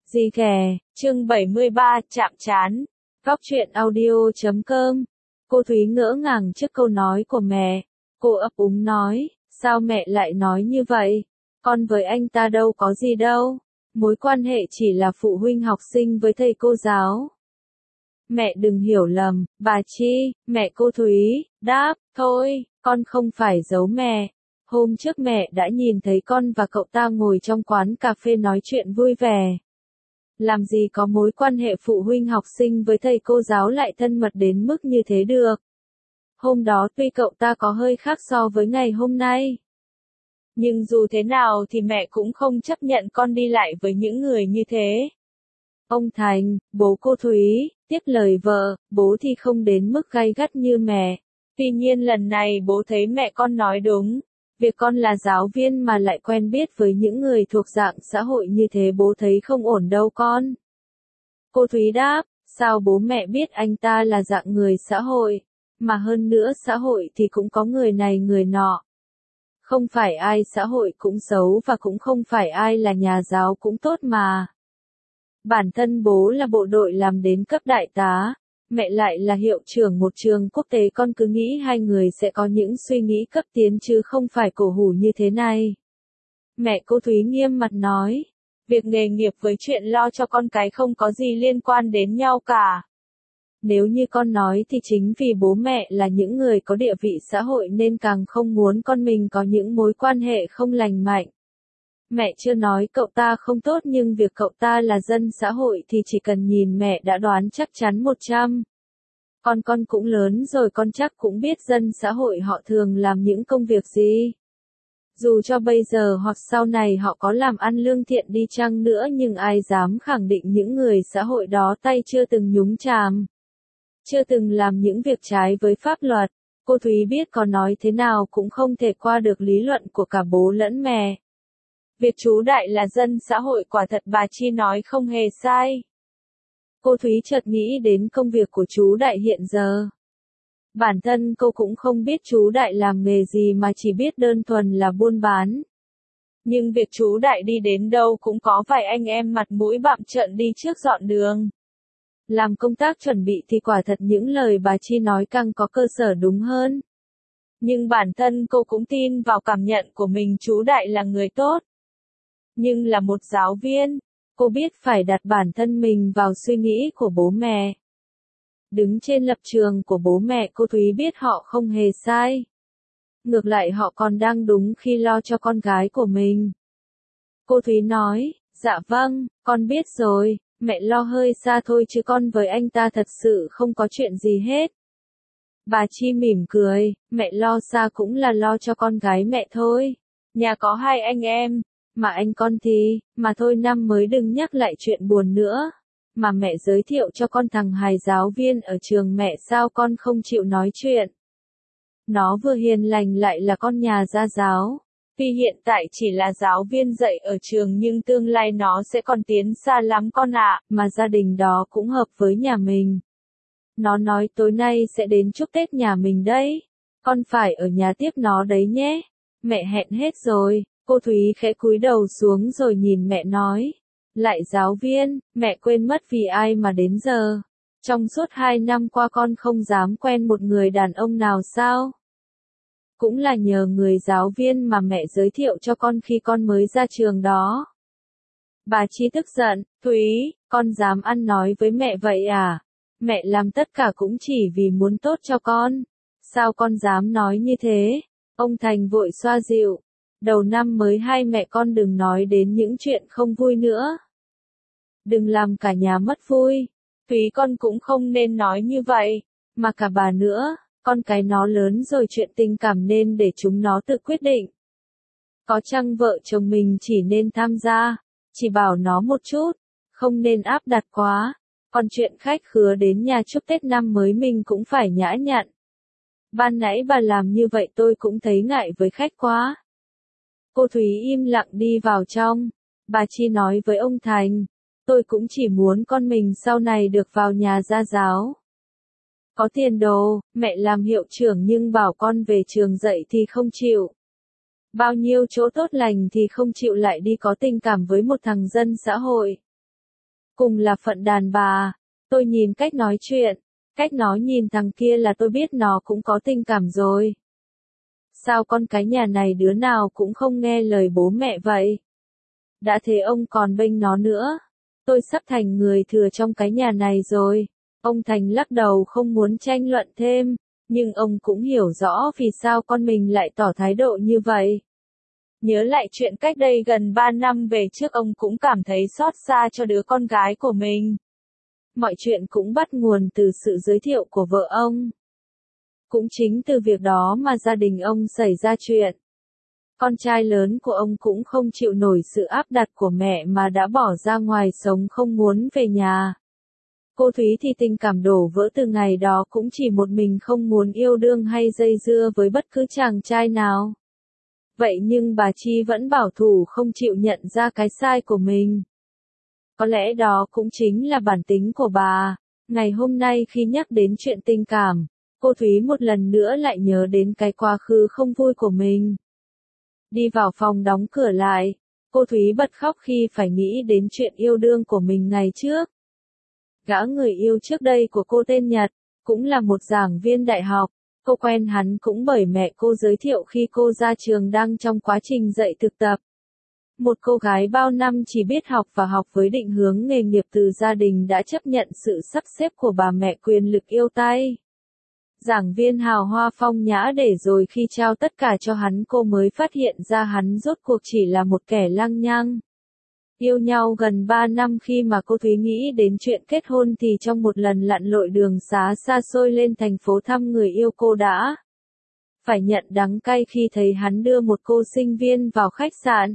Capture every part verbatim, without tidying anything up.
Gì kè, chương bảy mươi ba, chạm trán. Góc truyện audio chấm com. Cô Thúy ngỡ ngàng trước câu nói của mẹ. Cô ấp úng nói, sao mẹ lại nói như vậy? Con với anh ta đâu có gì đâu. Mối quan hệ chỉ là phụ huynh học sinh với thầy cô giáo. Mẹ đừng hiểu lầm, bà Chi, mẹ cô Thúy, đáp, thôi, con không phải giấu mẹ. Hôm trước mẹ đã nhìn thấy con và cậu ta ngồi trong quán cà phê nói chuyện vui vẻ. Làm gì có mối quan hệ phụ huynh học sinh với thầy cô giáo lại thân mật đến mức như thế được. Hôm đó tuy cậu ta có hơi khác so với ngày hôm nay. Nhưng dù thế nào thì mẹ cũng không chấp nhận con đi lại với những người như thế. Ông Thành, bố cô Thúy, tiếp lời vợ, bố thì không đến mức gay gắt như mẹ. Tuy nhiên lần này bố thấy mẹ con nói đúng. Việc con là giáo viên mà lại quen biết với những người thuộc dạng xã hội như thế bố thấy không ổn đâu con. Cô Thúy đáp, sao bố mẹ biết anh ta là dạng người xã hội, mà hơn nữa xã hội thì cũng có người này người nọ. Không phải ai xã hội cũng xấu và cũng không phải ai là nhà giáo cũng tốt mà. Bản thân bố là bộ đội làm đến cấp đại tá. Mẹ lại là hiệu trưởng một trường quốc tế, con cứ nghĩ hai người sẽ có những suy nghĩ cấp tiến chứ không phải cổ hủ như thế này. Mẹ cô Thúy nghiêm mặt nói, việc nghề nghiệp với chuyện lo cho con cái không có gì liên quan đến nhau cả. Nếu như con nói thì chính vì bố mẹ là những người có địa vị xã hội nên càng không muốn con mình có những mối quan hệ không lành mạnh. Mẹ chưa nói cậu ta không tốt nhưng việc cậu ta là dân xã hội thì chỉ cần nhìn mẹ đã đoán chắc chắn một trăm. Con con cũng lớn rồi, con chắc cũng biết dân xã hội họ thường làm những công việc gì. Dù cho bây giờ hoặc sau này họ có làm ăn lương thiện đi chăng nữa nhưng ai dám khẳng định những người xã hội đó tay chưa từng nhúng chàm. Chưa từng làm những việc trái với pháp luật. Cô Thúy biết có nói thế nào cũng không thể qua được lý luận của cả bố lẫn mẹ. Việc chú Đại là dân xã hội quả thật bà Chi nói không hề sai. Cô Thúy chợt nghĩ đến công việc của chú Đại hiện giờ. Bản thân cô cũng không biết chú Đại làm nghề gì mà chỉ biết đơn thuần là buôn bán. Nhưng việc chú Đại đi đến đâu cũng có vài anh em mặt mũi bặm trợn đi trước dọn đường. Làm công tác chuẩn bị thì quả thật những lời bà Chi nói càng có cơ sở đúng hơn. Nhưng bản thân cô cũng tin vào cảm nhận của mình chú Đại là người tốt. Nhưng là một giáo viên, cô biết phải đặt bản thân mình vào suy nghĩ của bố mẹ. Đứng trên lập trường của bố mẹ, cô Thúy biết họ không hề sai. Ngược lại họ còn đang đúng khi lo cho con gái của mình. Cô Thúy nói, dạ vâng, con biết rồi, mẹ lo hơi xa thôi chứ con với anh ta thật sự không có chuyện gì hết. Bà Chi mỉm cười, mẹ lo xa cũng là lo cho con gái mẹ thôi. Nhà có hai anh em. Mà anh con thì, mà thôi năm mới đừng nhắc lại chuyện buồn nữa. Mà mẹ giới thiệu cho con thằng hài giáo viên ở trường mẹ sao con không chịu nói chuyện. Nó vừa hiền lành lại là con nhà gia giáo. Tuy hiện tại chỉ là giáo viên dạy ở trường nhưng tương lai nó sẽ còn tiến xa lắm con ạ, mà gia đình đó cũng hợp với nhà mình. Nó nói tối nay sẽ đến chúc Tết nhà mình đấy. Con phải ở nhà tiếp nó đấy nhé. Mẹ hẹn hết rồi. Cô Thúy khẽ cúi đầu xuống rồi nhìn mẹ nói. Lại giáo viên, mẹ quên mất vì ai mà đến giờ. Trong suốt hai năm qua con không dám quen một người đàn ông nào sao? Cũng là nhờ người giáo viên mà mẹ giới thiệu cho con khi con mới ra trường đó. Bà Chi tức giận, Thúy, con dám ăn nói với mẹ vậy à? Mẹ làm tất cả cũng chỉ vì muốn tốt cho con. Sao con dám nói như thế? Ông Thành vội xoa dịu. Đầu năm mới hai mẹ con đừng nói đến những chuyện không vui nữa. Đừng làm cả nhà mất vui. Thúy con cũng không nên nói như vậy. Mà cả bà nữa, con cái nó lớn rồi chuyện tình cảm nên để chúng nó tự quyết định. Có chăng vợ chồng mình chỉ nên tham gia, chỉ bảo nó một chút, không nên áp đặt quá. Còn chuyện khách khứa đến nhà chúc Tết năm mới mình cũng phải nhã nhặn. Ban nãy bà làm như vậy tôi cũng thấy ngại với khách quá. Cô Thúy im lặng đi vào trong. Bà Chi nói với ông Thành, tôi cũng chỉ muốn con mình sau này được vào nhà gia giáo. Có tiền đồ, mẹ làm hiệu trưởng nhưng bảo con về trường dạy thì không chịu. Bao nhiêu chỗ tốt lành thì không chịu lại đi có tình cảm với một thằng dân xã hội. cùng là phận đàn bà. Tôi nhìn cách nói chuyện, cách nó nhìn thằng kia là tôi biết nó cũng có tình cảm rồi. Sao con cái nhà này đứa nào cũng không nghe lời bố mẹ vậy? Đã thế ông còn bênh nó nữa. Tôi sắp thành người thừa trong cái nhà này rồi. Ông Thành lắc đầu không muốn tranh luận thêm, nhưng ông cũng hiểu rõ vì sao con mình lại tỏ thái độ như vậy. Nhớ lại chuyện cách đây gần ba năm về trước, ông cũng cảm thấy xót xa cho đứa con gái của mình. Mọi chuyện cũng bắt nguồn từ sự giới thiệu của vợ ông. Cũng chính từ việc đó mà gia đình ông xảy ra chuyện. Con trai lớn của ông cũng không chịu nổi sự áp đặt của mẹ mà đã bỏ ra ngoài sống không muốn về nhà. Cô Thúy thì tình cảm đổ vỡ từ ngày đó, cũng chỉ một mình không muốn yêu đương hay dây dưa với bất cứ chàng trai nào. Vậy nhưng bà Chi vẫn bảo thủ không chịu nhận ra cái sai của mình. Có lẽ đó cũng chính là bản tính của bà. Ngày hôm nay khi nhắc đến chuyện tình cảm, cô Thúy một lần nữa lại nhớ đến cái quá khứ không vui của mình. Đi vào phòng đóng cửa lại, cô Thúy bật khóc khi phải nghĩ đến chuyện yêu đương của mình ngày trước. Gã người yêu trước đây của cô tên Nhật, cũng là một giảng viên đại học. Cô quen hắn cũng bởi mẹ cô giới thiệu khi cô ra trường đang trong quá trình dạy thực tập. Một cô gái bao năm chỉ biết học và học với định hướng nghề nghiệp từ gia đình đã chấp nhận sự sắp xếp của bà mẹ quyền lực yêu tay. Giảng viên hào hoa phong nhã, để rồi khi trao tất cả cho hắn cô mới phát hiện ra hắn rốt cuộc chỉ là một kẻ lăng nhăng. Yêu nhau gần ba năm, khi mà cô Thúy nghĩ đến chuyện kết hôn thì trong một lần lặn lội đường xá xa xôi lên thành phố thăm người yêu, cô đã phải nhận đắng cay khi thấy hắn đưa một cô sinh viên vào khách sạn.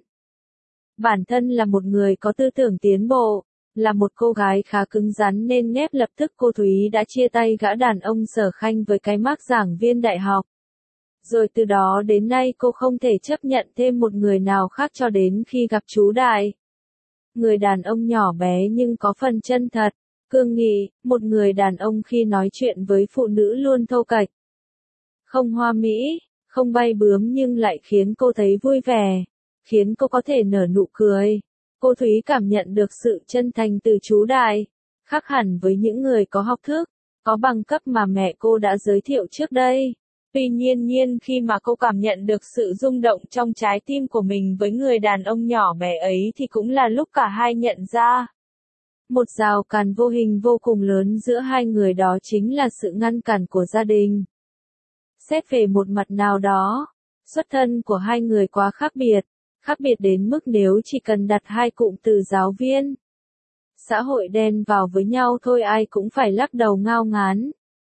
Bản thân là một người có tư tưởng tiến bộ, là một cô gái khá cứng rắn nên nép lập tức cô Thúy đã chia tay gã đàn ông Sở Khanh với cái mác giảng viên đại học. Rồi từ đó đến nay cô không thể chấp nhận thêm một người nào khác cho đến khi gặp chú Đại. Người đàn ông nhỏ bé nhưng có phần chân thật, cương nghị, một người đàn ông khi nói chuyện với phụ nữ luôn thô kệch. Không hoa mỹ, không bay bướm nhưng lại khiến cô thấy vui vẻ, khiến cô có thể nở nụ cười. Cô Thúy cảm nhận được sự chân thành từ chú Đại, khác hẳn với những người có học thức, có bằng cấp mà mẹ cô đã giới thiệu trước đây. Tuy nhiên nhiên khi mà cô cảm nhận được sự rung động trong trái tim của mình với người đàn ông nhỏ bé ấy thì cũng là lúc cả hai nhận ra. Một rào cản vô hình vô cùng lớn giữa hai người, đó chính là sự ngăn cản của gia đình. Xét về một mặt nào đó, xuất thân của hai người quá khác biệt, khác biệt đến mức nếu chỉ cần đặt hai cụm từ giáo viên, xã hội đen vào với nhau thôi ai cũng phải lắc đầu ngao ngán.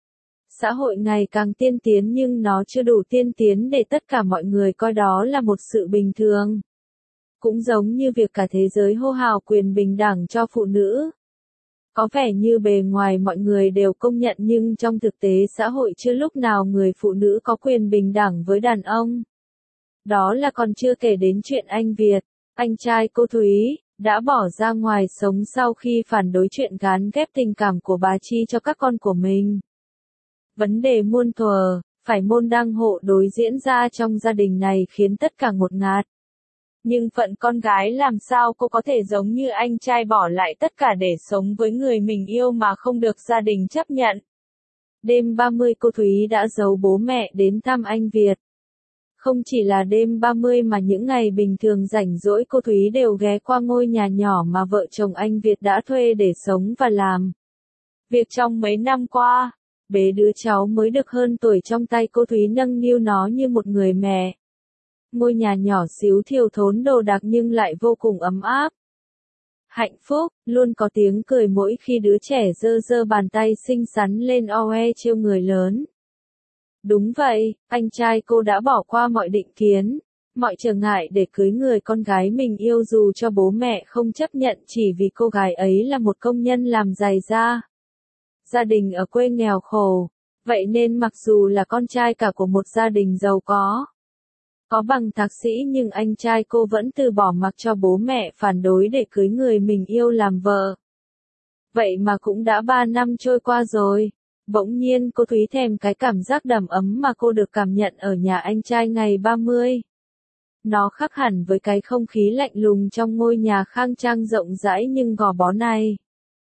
Xã hội ngày càng tiên tiến nhưng nó chưa đủ tiên tiến để tất cả mọi người coi đó là một sự bình thường. Cũng giống như việc cả thế giới hô hào quyền bình đẳng cho phụ nữ. Có vẻ như bề ngoài mọi người đều công nhận nhưng trong thực tế xã hội chưa lúc nào người phụ nữ có quyền bình đẳng với đàn ông. Đó là còn chưa kể đến chuyện anh Việt, anh trai cô Thúy, đã bỏ ra ngoài sống sau khi phản đối chuyện gán ghép tình cảm của bà Chi cho các con của mình. Vấn đề muôn thuở, phải môn đăng hộ đối diễn ra trong gia đình này khiến tất cả ngột ngạt. Nhưng phận con gái làm sao cô có thể giống như anh trai bỏ lại tất cả để sống với người mình yêu mà không được gia đình chấp nhận. Đêm ba mươi cô Thúy đã giấu bố mẹ đến thăm anh Việt. Không chỉ là đêm ba mươi mà những ngày bình thường rảnh rỗi cô Thúy đều ghé qua ngôi nhà nhỏ mà vợ chồng anh Việt đã thuê để sống và làm việc trong mấy năm qua. Bế đứa cháu mới được hơn tuổi trong tay, cô Thúy nâng niu nó như một người mẹ. Ngôi nhà nhỏ xíu thiêu thốn đồ đạc nhưng lại vô cùng ấm áp. Hạnh phúc, luôn có tiếng cười mỗi khi đứa trẻ giơ giơ bàn tay xinh xắn lên oe trêu người lớn. Đúng vậy, anh trai cô đã bỏ qua mọi định kiến, mọi trở ngại để cưới người con gái mình yêu dù cho bố mẹ không chấp nhận chỉ vì cô gái ấy là một công nhân làm giày da. Gia đình ở quê nghèo khổ, vậy nên mặc dù là con trai cả của một gia đình giàu có, có bằng thạc sĩ nhưng anh trai cô vẫn từ bỏ mặc cho bố mẹ phản đối để cưới người mình yêu làm vợ. Vậy mà cũng đã ba năm trôi qua rồi, bỗng nhiên cô Thúy thèm cái cảm giác đầm ấm mà cô được cảm nhận ở nhà anh trai ngày ba mươi. Nó khác hẳn với cái không khí lạnh lùng trong ngôi nhà khang trang rộng rãi nhưng gò bó này.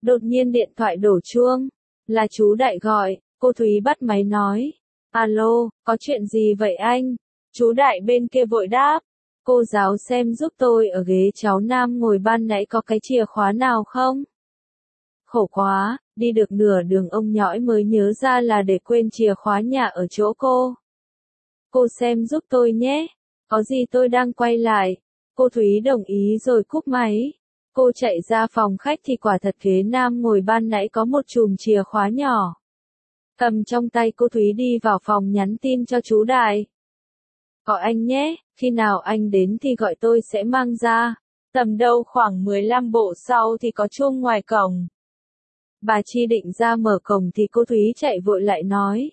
Đột nhiên điện thoại đổ chuông. Là chú Đại gọi, cô Thúy bắt máy nói. Alo, có chuyện gì vậy anh? Chú Đại bên kia vội đáp. Cô giáo xem giúp tôi ở ghế cháu Nam ngồi ban nãy có cái chìa khóa nào không? Khổ quá, đi được nửa đường ông nhõi mới nhớ ra là để quên chìa khóa nhà ở chỗ cô. Cô xem giúp tôi nhé. Có gì tôi đang quay lại. Cô Thúy đồng ý rồi cúp máy. Cô chạy ra phòng khách thì quả thật ghế Nam ngồi ban nãy có một chùm chìa khóa nhỏ. Cầm trong tay cô Thúy đi vào phòng nhắn tin cho chú Đại. Gọi anh nhé, khi nào anh đến thì gọi tôi sẽ mang ra. Tầm đâu khoảng mười lăm bộ sau thì có chuông ngoài cổng. Bà Chi định ra mở cổng thì cô Thúy chạy vội lại nói.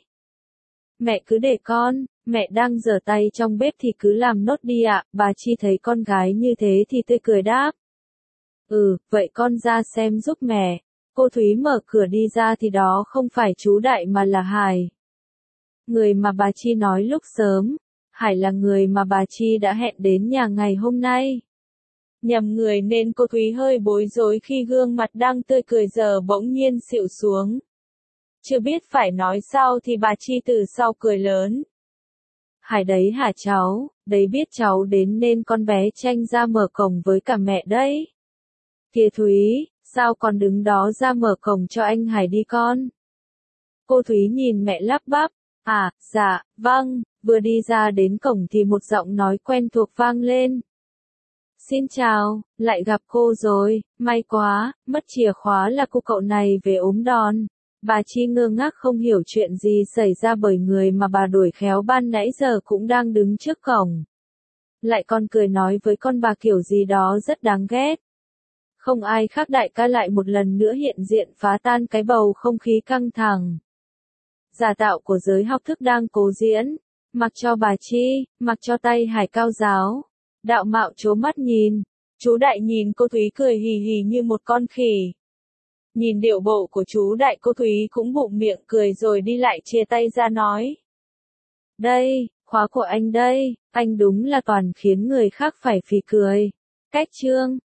Mẹ cứ để con, mẹ đang rửa tay trong bếp thì cứ làm nốt đi ạ. Bà Chi thấy con gái như thế thì tươi cười đáp. Ừ, vậy con ra xem giúp mẹ. Cô Thúy mở cửa đi ra thì đó không phải chú Đại mà là Hải. Người mà bà Chi nói lúc sớm. Hải là người mà bà Chi đã hẹn đến nhà ngày hôm nay. Nhầm người nên cô Thúy hơi bối rối khi gương mặt đang tươi cười giờ bỗng nhiên xịu xuống. Chưa biết phải nói sao thì bà Chi từ sau cười lớn. Hải đấy hả cháu, đấy biết cháu đến nên con bé tranh ra mở cổng với cả mẹ đấy. Kìa Thúy, sao con đứng đó ra mở cổng cho anh Hải đi con? Cô Thúy nhìn mẹ lắp bắp. À, dạ, vâng, vừa đi ra đến cổng thì một giọng nói quen thuộc vang lên. Xin chào, lại gặp cô rồi, may quá, mất chìa khóa là cô cậu này về ốm đòn. Bà Chi ngơ ngác không hiểu chuyện gì xảy ra bởi người mà bà đuổi khéo ban nãy giờ cũng đang đứng trước cổng. Lại còn cười nói với con bà kiểu gì đó rất đáng ghét. Không ai khác Đại ca lại một lần nữa hiện diện phá tan cái bầu không khí căng thẳng. Giả tạo của giới học thức đang cố diễn, mặc cho bà Chi, mặc cho tay Hải cao giáo. Đạo Mạo trố mắt nhìn, chú Đại nhìn cô Thúy cười hì hì như một con khỉ. Nhìn điệu bộ của chú Đại cô Thúy cũng bụng miệng cười rồi đi lại chia tay ra nói. Đây, khóa của anh đây, anh đúng là toàn khiến người khác phải phì cười. Cách chương